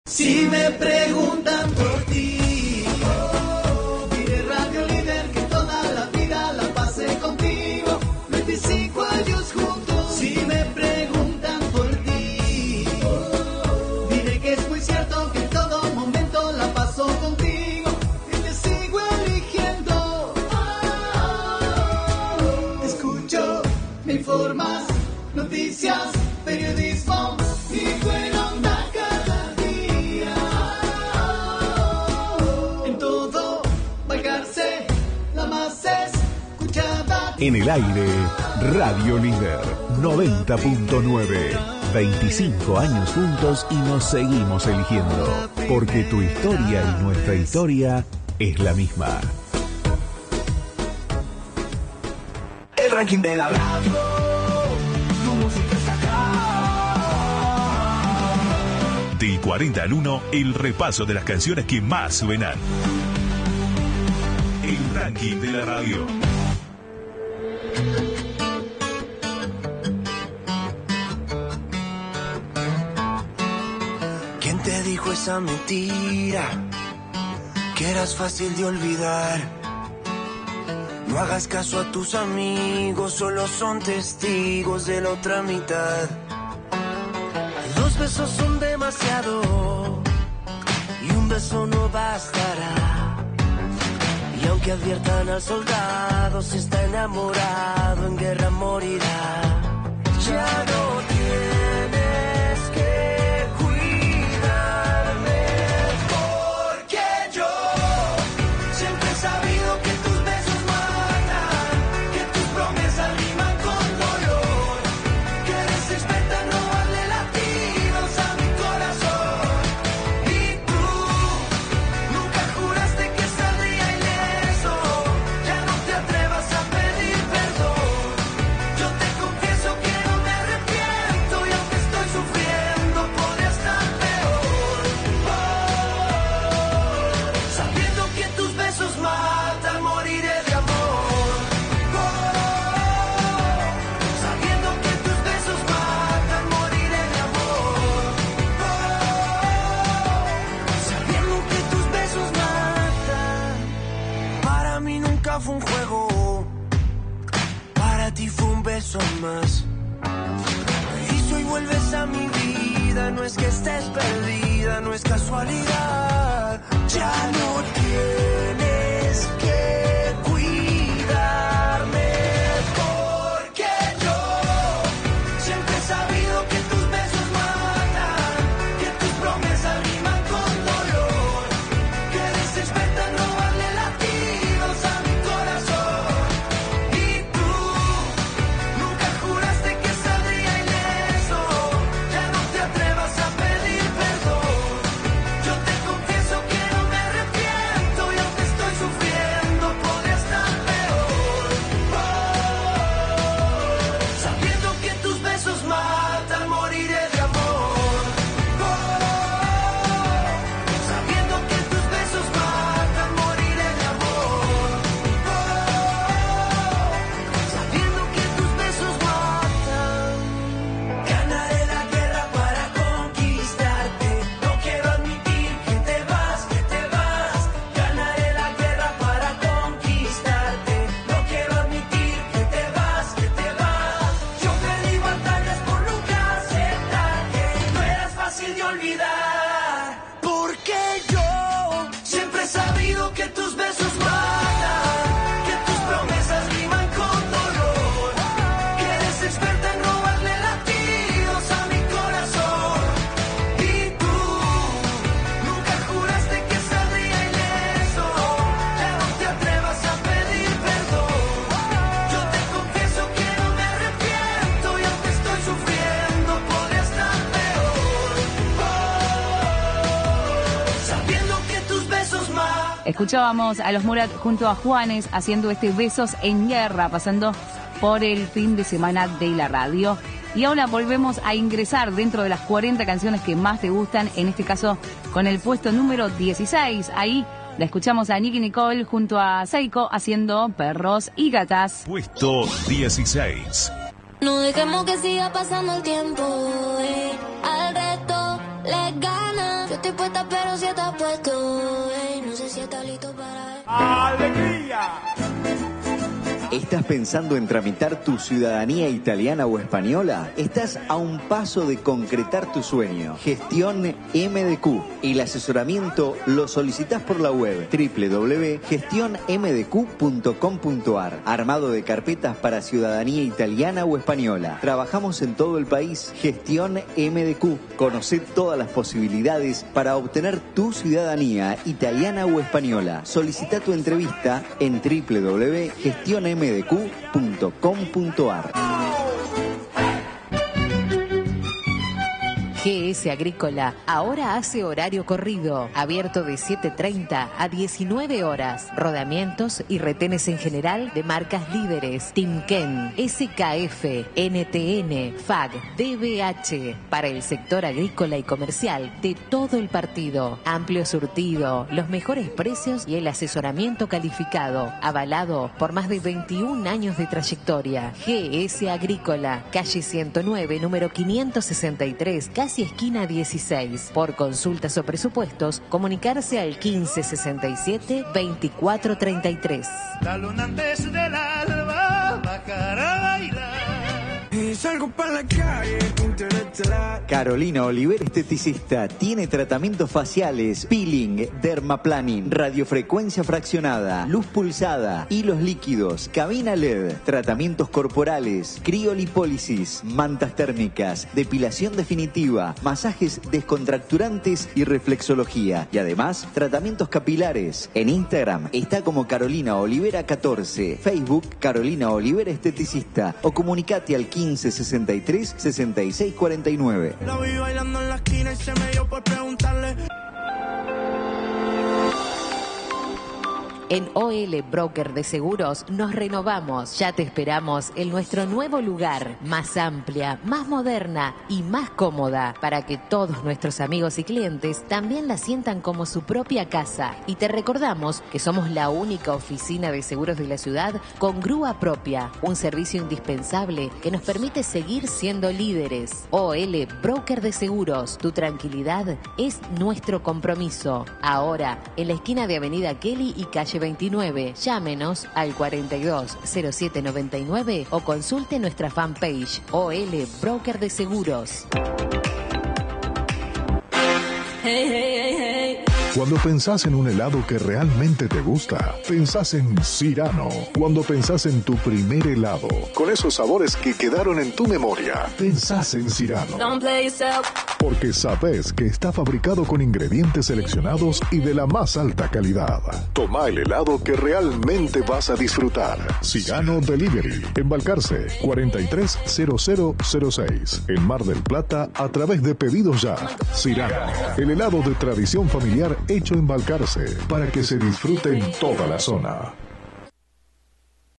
Si me preguntan por ti, diré Radio Líder que toda la vida la pasé contigo, 25 años juntos. Si me preguntan por ti, diré que es muy cierto que en todo momento la paso contigo y te sigo eligiendo. Escucho, me informas, noticias, periodismo y buena onda. En el aire, Radio Líder 90.9. 25 años juntos y nos seguimos eligiendo. Porque tu historia y nuestra historia es la misma. El ranking de la radio. Tu música está acá. Del 40 al 1, el repaso de las canciones que más suenan. El ranking de la radio. ¿Quién te dijo esa mentira? Que eras fácil de olvidar. No hagas caso a tus amigos, solo son testigos de la otra mitad. 2 besos son demasiado y un beso no bastará. Y aunque adviertan al soldado, si está enamorado en guerra morirá. Ya no tienes que cuidarme, porque yo siempre he sabido que tus besos matan, que tus promesas riman con dolor, que eres experta en robarle latidos a mi corazón. Y tú nunca juraste que saldría ileso, ya no te atrevas a pedir perdón. Yo te confieso que no me arrepiento y aunque estoy sufriendo podría estar peor. Sabiendo que tus besos matan, moriré de amor. Sabiendo que tus besos matan, moriré de amor. Sabiendo que tus besos matan. Para mí nunca fue un juego, para ti fue un beso más. Y si hoy vuelves a mi vida, no es que estés perdida, no es casualidad. Ya no tienes que cuidarme, porque yo siempre he sabido que tus besos matan, que tus promesas riman con dolor, que eres experta en robarle latidos a mi corazón. Y tú nunca juraste que saldría ileso, ya no te atrevas a pedir perdón. Yo te confieso que no me arrepiento y aunque estoy sufriendo podría estar peor. Sabiendo que tus besos matan, moriré de amor. Sabiendo que tus besos matan, moriré de amor. Sabiendo que tus besos matan. Ganaré la guerra para conquistarte. No quiero admitir que te vas, que te vas. Ganaré la guerra para conquistarte. No quiero admitir que te vas, que te vas. Yo perdí batallas por nunca aceptar que no eras fácil de olvidar. Porque yo siempre he sabido que tus besos matan, que tus promesas riman con dolor, que eres experta en robarle latidos a mi corazón. Y tú nunca juraste que saldría ileso, ya no te atrevas a pedir perdón. Yo te confieso que no me arrepiento y aunque estoy sufriendo podría estar peor. Sabiendo que tus besos matan. Escuchábamos a los Murat junto a Juanes haciendo este Besos en Guerra, pasando por el fin de semana de la radio. Y ahora volvemos a ingresar dentro de las 40 canciones que más te gustan, en este caso con el puesto número 16. Ahí la escuchamos a Nicki Nicole junto a Seiko haciendo Perros y Gatas. Puesto 16. No dejemos que siga pasando el tiempo, al resto le gana. mañana. Yo estoy puesta, pero si estás puesto, no sé si estás listo para... ¡Alegría! ¿Estás pensando en tramitar tu ciudadanía italiana o española? Estás a un paso de concretar tu sueño. Gestión MDQ. El asesoramiento lo solicitas por la web www.gestionmdq.com.ar. Armado de carpetas para ciudadanía italiana o española. Trabajamos en todo el país. Gestión MDQ. Conoce todas las posibilidades para obtener tu ciudadanía italiana o española. Solicita tu entrevista en www.gestionmdq.com.ar. GS Agrícola ahora hace horario corrido, abierto de 7:30 a 19 horas. Rodamientos y retenes en general de marcas líderes: Timken, SKF, NTN, FAG, DBH. Para el sector agrícola y comercial de todo el partido. Amplio surtido, los mejores precios y el asesoramiento calificado, avalado por más de 21 años de trayectoria. GS Agrícola, calle 109, número 563, casi esquina 16. Por consultas o presupuestos, comunicarse al 1567-2433. La luna antes del alba bajará a bailar. Y salgo para la calle. Carolina Oliver, esteticista, tiene tratamientos faciales, peeling, dermaplaning, radiofrecuencia fraccionada, luz pulsada, hilos líquidos, cabina LED, tratamientos corporales, criolipólisis, mantas térmicas, depilación definitiva, masajes descontracturantes y reflexología. Y además, tratamientos capilares. En Instagram está como Carolina Olivera 14, Facebook Carolina Olivera Esteticista o comunicate al 1563 6649. La vi bailando en la esquina y se me dio por preguntarle. En OL Broker de Seguros nos renovamos. Ya te esperamos en nuestro nuevo lugar, más amplia, más moderna y más cómoda, para que todos nuestros amigos y clientes también la sientan como su propia casa. Y te recordamos que somos la única oficina de seguros de la ciudad con grúa propia, un servicio indispensable que nos permite seguir siendo líderes. OL Broker de Seguros, tu tranquilidad es nuestro compromiso. Ahora, en la esquina de Avenida Kelly y calle 29. Llámenos al 420799 o consulte nuestra fanpage OL Broker de Seguros. Hey, hey, hey, hey. Cuando pensás en un helado que realmente te gusta, pensás en Cirano. Cuando pensás en tu primer helado, con esos sabores que quedaron en tu memoria, pensás en Cirano. Don't play yourself. Porque sabés que está fabricado con ingredientes seleccionados y de la más alta calidad. Toma el helado que realmente vas a disfrutar. Cirano Delivery. En Balcarce, 430006. En Mar del Plata, a través de Pedidos Ya. Cirano. El helado de tradición familiar hecho en Balcarce, para que se disfrute en toda la zona.